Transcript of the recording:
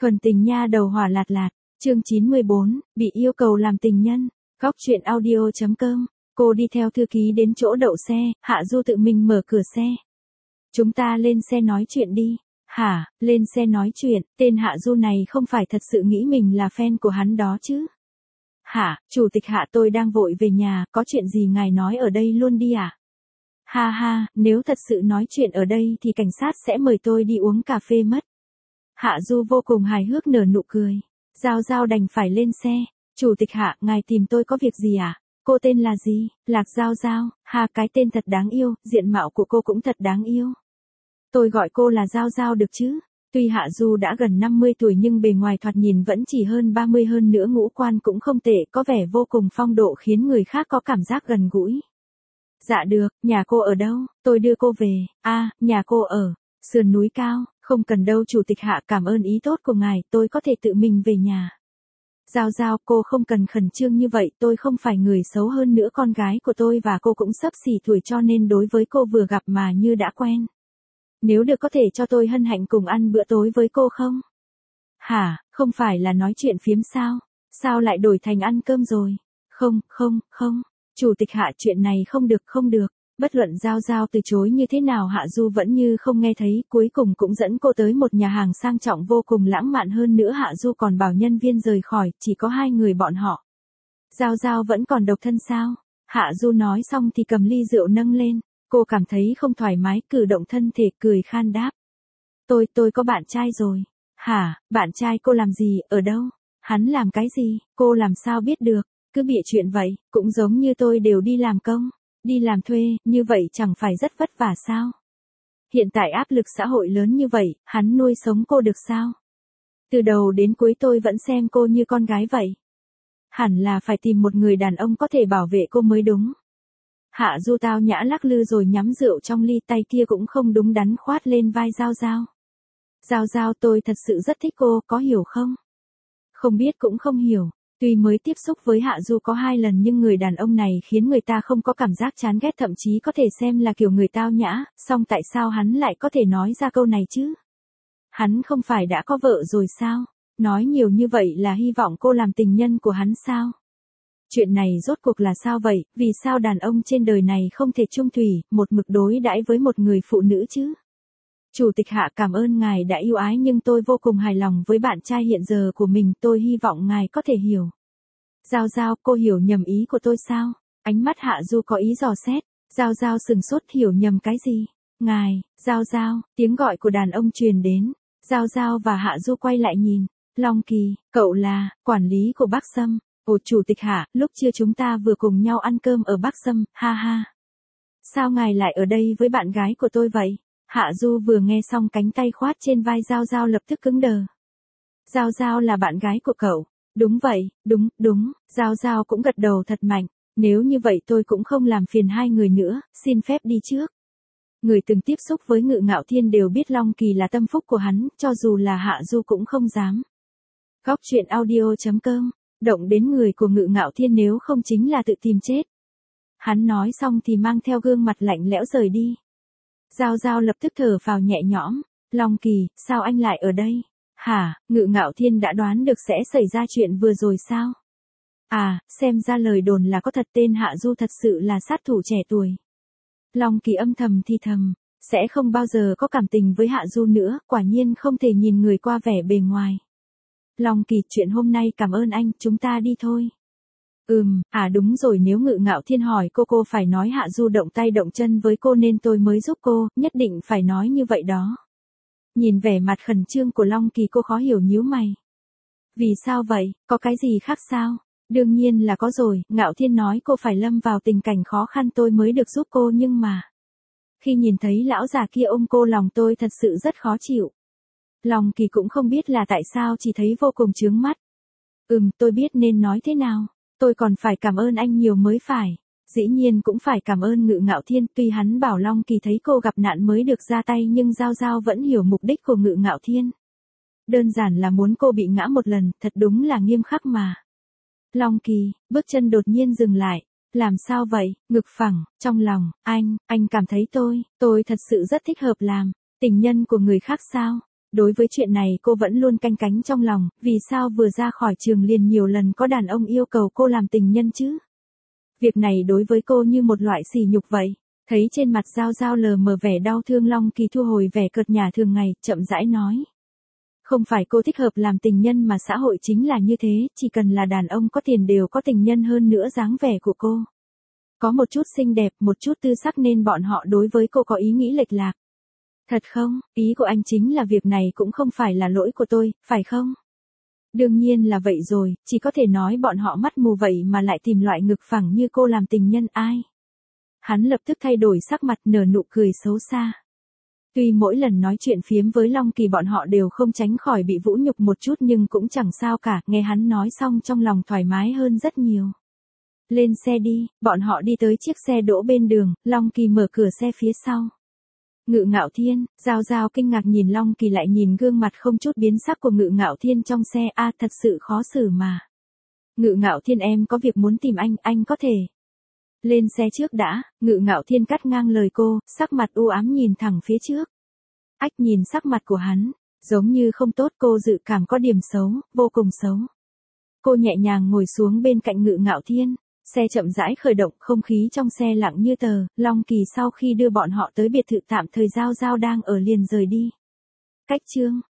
Thuần tình nha đầu hỏa lạt lạt, chương 94, bị yêu cầu làm tình nhân, góc truyện audio.com, cô đi theo thư ký đến chỗ đậu xe, Hạ Du tự mình mở cửa xe. Chúng ta lên xe nói chuyện đi. Hả, lên xe nói chuyện, tên Hạ Du này không phải thật sự nghĩ mình là fan của hắn đó chứ. Hả, chủ tịch Hạ tôi đang vội về nhà, có chuyện gì ngài nói ở đây luôn đi à? Ha ha, nếu thật sự nói chuyện ở đây thì cảnh sát sẽ mời tôi đi uống cà phê mất. Hạ Du vô cùng hài hước nở nụ cười. Giao Giao đành phải lên xe. Chủ tịch Hạ, ngài tìm tôi có việc gì à? Cô tên là gì? Lạc Giao Giao. Ha, cái tên thật đáng yêu, diện mạo của cô cũng thật đáng yêu. Tôi gọi cô là Giao Giao được chứ? Tuy Hạ Du đã gần 50 tuổi nhưng bề ngoài thoạt nhìn vẫn chỉ hơn 30, hơn nữa ngũ quan cũng không tệ, có vẻ vô cùng phong độ khiến người khác có cảm giác gần gũi. Dạ được, nhà cô ở đâu? Tôi đưa cô về. Nhà cô ở sườn núi cao. Không cần đâu chủ tịch Hạ, cảm ơn ý tốt của ngài, tôi có thể tự mình về nhà. Giao Giao, cô không cần khẩn trương như vậy, tôi không phải người xấu, hơn nữa con gái của tôi và cô cũng xấp xỉ tuổi cho nên đối với cô vừa gặp mà như đã quen. Nếu được có thể cho tôi hân hạnh cùng ăn bữa tối với cô không? Hả, không phải là nói chuyện phiếm sao? Sao lại đổi thành ăn cơm rồi? Không. Chủ tịch Hạ, chuyện này không được. Bất luận Giao Giao từ chối như thế nào Hạ Du vẫn như không nghe thấy, cuối cùng cũng dẫn cô tới một nhà hàng sang trọng vô cùng lãng mạn, hơn nữa Hạ Du còn bảo nhân viên rời khỏi, chỉ có hai người bọn họ. Giao Giao vẫn còn độc thân sao? Hạ Du nói xong thì cầm ly rượu nâng lên, cô cảm thấy không thoải mái, cử động thân thể cười khan đáp. Tôi có bạn trai rồi. Hả, bạn trai cô làm gì, ở đâu? Hắn làm cái gì, cô làm sao biết được? Cứ bịa chuyện vậy, cũng giống như tôi đều đi làm công. Đi làm thuê, như vậy chẳng phải rất vất vả sao? Hiện tại áp lực xã hội lớn như vậy, hắn nuôi sống cô được sao? Từ đầu đến cuối tôi vẫn xem cô như con gái vậy. Hẳn là phải tìm một người đàn ông có thể bảo vệ cô mới đúng. Hạ Du tao nhã lắc lư rồi nhắm rượu trong ly, tay kia cũng không đúng đắn khoát lên vai Giao Giao. Giao Giao, tôi thật sự rất thích cô, có hiểu không? Không biết cũng không hiểu. Tuy mới tiếp xúc với Hạ Du có 2 lần nhưng người đàn ông này khiến người ta không có cảm giác chán ghét, thậm chí có thể xem là kiểu người tao nhã, song tại sao hắn lại có thể nói ra câu này chứ? Hắn không phải đã có vợ rồi sao? Nói nhiều như vậy là hy vọng cô làm tình nhân của hắn sao? Chuyện này rốt cuộc là sao vậy? Vì sao đàn ông trên đời này không thể chung thủy, một mực đối đãi với một người phụ nữ chứ? Chủ tịch Hạ, cảm ơn ngài đã yêu ái nhưng tôi vô cùng hài lòng với bạn trai hiện giờ của mình, tôi hy vọng ngài có thể hiểu. Giao Giao, cô hiểu nhầm ý của tôi sao? Ánh mắt Hạ Du có ý dò xét. Giao Giao sừng sốt, hiểu nhầm cái gì? Ngài, Giao Giao, tiếng gọi của đàn ông truyền đến. Giao Giao và Hạ Du quay lại nhìn. Long Kỳ, cậu là quản lý của Bắc Sâm. Ồ chủ tịch Hạ, lúc trưa chúng ta vừa cùng nhau ăn cơm ở Bắc Sâm, ha ha. Sao ngài lại ở đây với bạn gái của tôi vậy? Hạ Du vừa nghe xong cánh tay khoát trên vai Giao Giao lập tức cứng đờ. Giao Giao là bạn gái của cậu. Đúng vậy, đúng, Giao Giao cũng gật đầu thật mạnh. Nếu như vậy tôi cũng không làm phiền hai người nữa, xin phép đi trước. Người từng tiếp xúc với Ngự Ngạo Thiên đều biết Long Kỳ là tâm phúc của hắn, cho dù là Hạ Du cũng không dám. Góc truyện audio.com, động đến người của Ngự Ngạo Thiên nếu không chính là tự tìm chết. Hắn nói xong thì mang theo gương mặt lạnh lẽo rời đi. Giao Giao lập tức thở phào nhẹ nhõm. Long Kỳ, sao anh lại ở đây? Hả, Ngự Ngạo Thiên đã đoán được sẽ xảy ra chuyện vừa rồi sao? Xem ra lời đồn là có thật, tên Hạ Du thật sự là sát thủ trẻ tuổi. Long Kỳ âm thầm thì thầm, sẽ không bao giờ có cảm tình với Hạ Du nữa, quả nhiên không thể nhìn người qua vẻ bề ngoài. Long Kỳ, chuyện hôm nay cảm ơn anh, chúng ta đi thôi. Đúng rồi, nếu Ngự Ngạo Thiên hỏi cô phải nói Hạ Du động tay động chân với cô nên tôi mới giúp cô, nhất định phải nói như vậy đó. Nhìn vẻ mặt khẩn trương của Long Kỳ, cô khó hiểu nhíu mày. Vì sao vậy, có cái gì khác sao? Đương nhiên là có rồi, Ngạo Thiên nói cô phải lâm vào tình cảnh khó khăn tôi mới được giúp cô, nhưng mà khi nhìn thấy lão già kia ôm cô, lòng tôi thật sự rất khó chịu. Long Kỳ cũng không biết là tại sao chỉ thấy vô cùng chướng mắt. Tôi biết nên nói thế nào. Tôi còn phải cảm ơn anh nhiều mới phải. Dĩ nhiên cũng phải cảm ơn Ngự Ngạo Thiên, tuy hắn bảo Long Kỳ thấy cô gặp nạn mới được ra tay nhưng Giao Giao vẫn hiểu mục đích của Ngự Ngạo Thiên. Đơn giản là muốn cô bị ngã một lần, thật đúng là nghiêm khắc mà. Long Kỳ, bước chân đột nhiên dừng lại. Làm sao vậy? Ngực phẳng, trong lòng, anh cảm thấy tôi thật sự rất thích hợp làm tình nhân của người khác sao? Đối với chuyện này cô vẫn luôn canh cánh trong lòng, vì sao vừa ra khỏi trường liền nhiều lần có đàn ông yêu cầu cô làm tình nhân chứ? Việc này đối với cô như một loại sỉ nhục vậy. Thấy trên mặt Giao Giao lờ mờ vẻ đau thương, Long Kỳ thu hồi vẻ cợt nhả thường ngày, chậm rãi nói. Không phải cô thích hợp làm tình nhân mà xã hội chính là như thế, chỉ cần là đàn ông có tiền đều có tình nhân, hơn nữa dáng vẻ của cô có một chút xinh đẹp, một chút tư sắc nên bọn họ đối với cô có ý nghĩ lệch lạc. Thật không? Ý của anh chính là việc này cũng không phải là lỗi của tôi, phải không? Đương nhiên là vậy rồi, chỉ có thể nói bọn họ mắt mù vậy mà lại tìm loại ngực phẳng như cô làm tình nhân ai. Hắn lập tức thay đổi sắc mặt, nở nụ cười xấu xa. Tuy mỗi lần nói chuyện phiếm với Long Kỳ bọn họ đều không tránh khỏi bị vũ nhục một chút nhưng cũng chẳng sao cả, nghe hắn nói xong trong lòng thoải mái hơn rất nhiều. Lên xe đi, bọn họ đi tới chiếc xe đỗ bên đường, Long Kỳ mở cửa xe phía sau. Ngự Ngạo Thiên, Giao Giao kinh ngạc nhìn Long Kỳ lại nhìn gương mặt không chút biến sắc của Ngự Ngạo Thiên trong xe, thật sự khó xử mà. Ngự Ngạo Thiên, em có việc muốn tìm anh có thể. Lên xe trước đã, Ngự Ngạo Thiên cắt ngang lời cô, sắc mặt u ám nhìn thẳng phía trước. Nhìn sắc mặt của hắn, giống như không tốt, cô dự cảm có điểm xấu, vô cùng xấu. Cô nhẹ nhàng ngồi xuống bên cạnh Ngự Ngạo Thiên, xe chậm rãi khởi động, không khí trong xe lặng như tờ, Long Kỳ sau khi đưa bọn họ tới biệt thự tạm thời Giao Giao đang ở liền rời đi. Cách chương